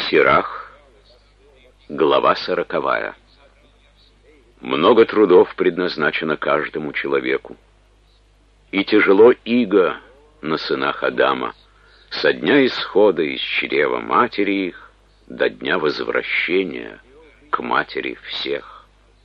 Сирах, глава 40. Много трудов предназначено каждому человеку, и тяжело иго на сынах Адама со дня исхода из чрева матери их до дня возвращения к матери всех.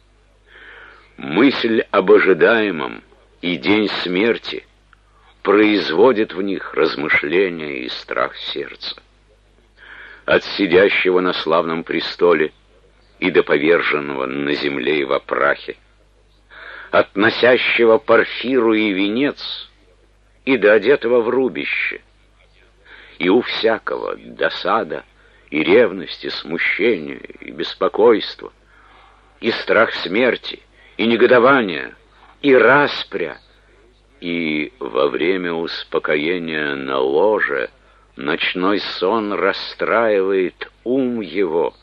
Мысль об ожидаемом и день смерти производит в них размышления и страх сердца. От сидящего на славном престоле и до поверженного на земле и во прахе, от носящего парфиру и венец и до одетого в рубище, и у всякого досада и ревность, и смущение, и беспокойство, и страх смерти, и негодование, и распря, и во время успокоения на ложе ночной сон расстраивает ум его.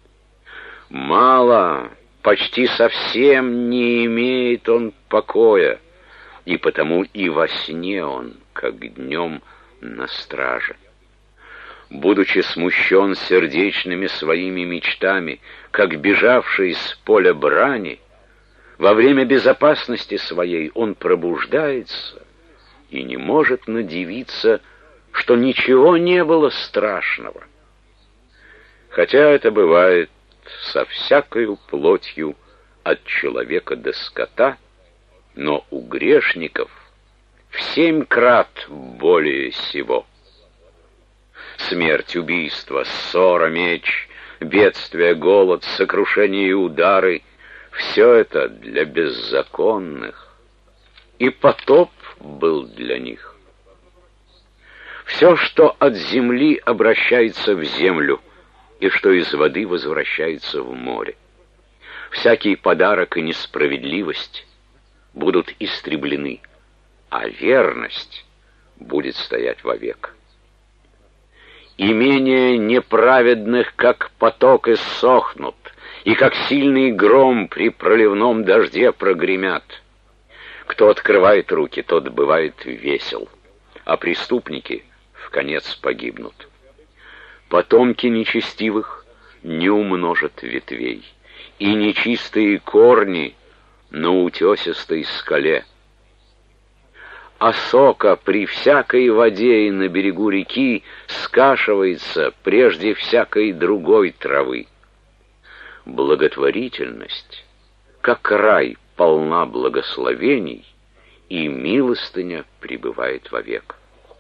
Мало, почти совсем не имеет он покоя, и потому и во сне он, как днем, на страже. Будучи смущен сердечными своими мечтами, как бежавший с поля брани, во время безопасности своей он пробуждается и не может надивиться, что ничего не было страшного. Хотя это бывает со всякою плотью от человека до скота, но у грешников в 7 крат более сего. Смерть, убийство, ссора, меч, бедствие, голод, сокрушение и удары — все это для беззаконных, и потоп был для них. Все, что от земли обращается в землю, и что из воды возвращается в море. Всякий подарок и несправедливость будут истреблены, а верность будет стоять вовек. Имения неправедных, как поток, иссохнут, и как сильный гром при проливном дожде прогремят. Кто открывает руки, тот бывает весел, а преступники вконец погибнут. Потомки нечестивых не умножат ветвей, и нечистые корни на утесистой скале. Осока при всякой воде и на берегу реки скашивается прежде всякой другой травы. Благотворительность, как рай, полна благословений, и милостыня пребывает вовек.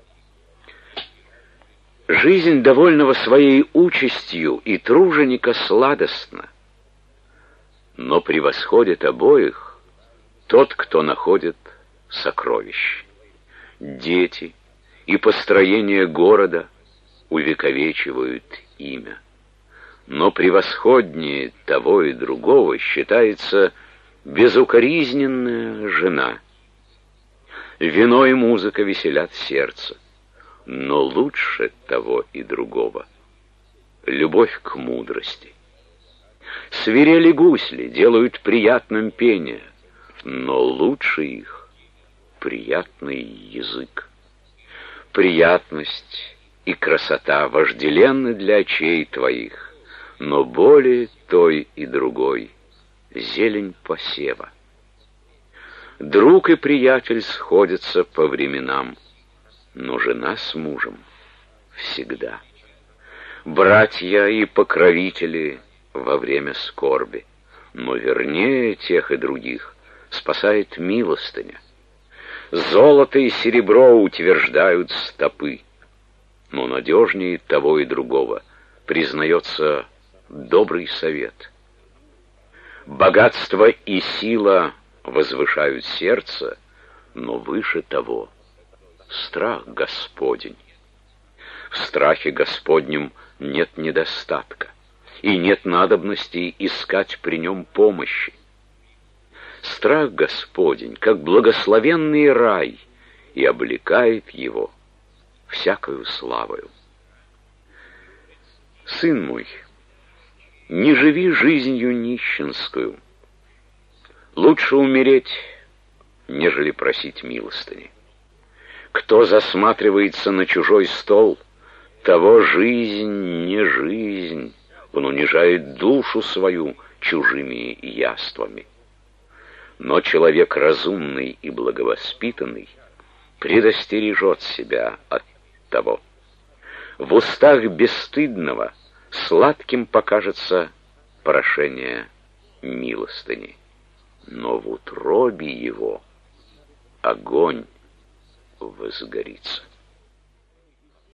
Жизнь довольного своей участью и труженика сладостна, но превосходит обоих тот, кто находит сокровищ. Дети и построение города увековечивают имя, но превосходнее того и другого считается безукоризненная жена. Вино и музыка веселят сердце, но лучше того и другого любовь к мудрости. Свирели гусли делают приятным пение, но лучше их приятный язык. Приятность и красота вожделенны для очей твоих, но более той и другой зелень посева. Друг и приятель сходятся по временам, но жена с мужем всегда. Братья и покровители во время скорби, но вернее тех и других спасает милостыня. Золото и серебро утверждают стопы, но надежнее того и другого признается добрый совет. Богатство и сила возвышают сердце, но выше того страх Господень. В страхе Господнем нет недостатка, и нет надобности искать при нем помощи. Страх Господень, как благословенный рай, и облекает его всякою славою. Сын мой, не живи жизнью нищенскую. Лучше умереть, нежели просить милостыни. Кто засматривается на чужой стол, Того жизнь не жизнь, он унижает душу свою чужими яствами. Но человек разумный и благовоспитанный предостережет себя от того. В устах бесстыдного сладким покажется прошение милостыни, но в утробе его огонь возгорится.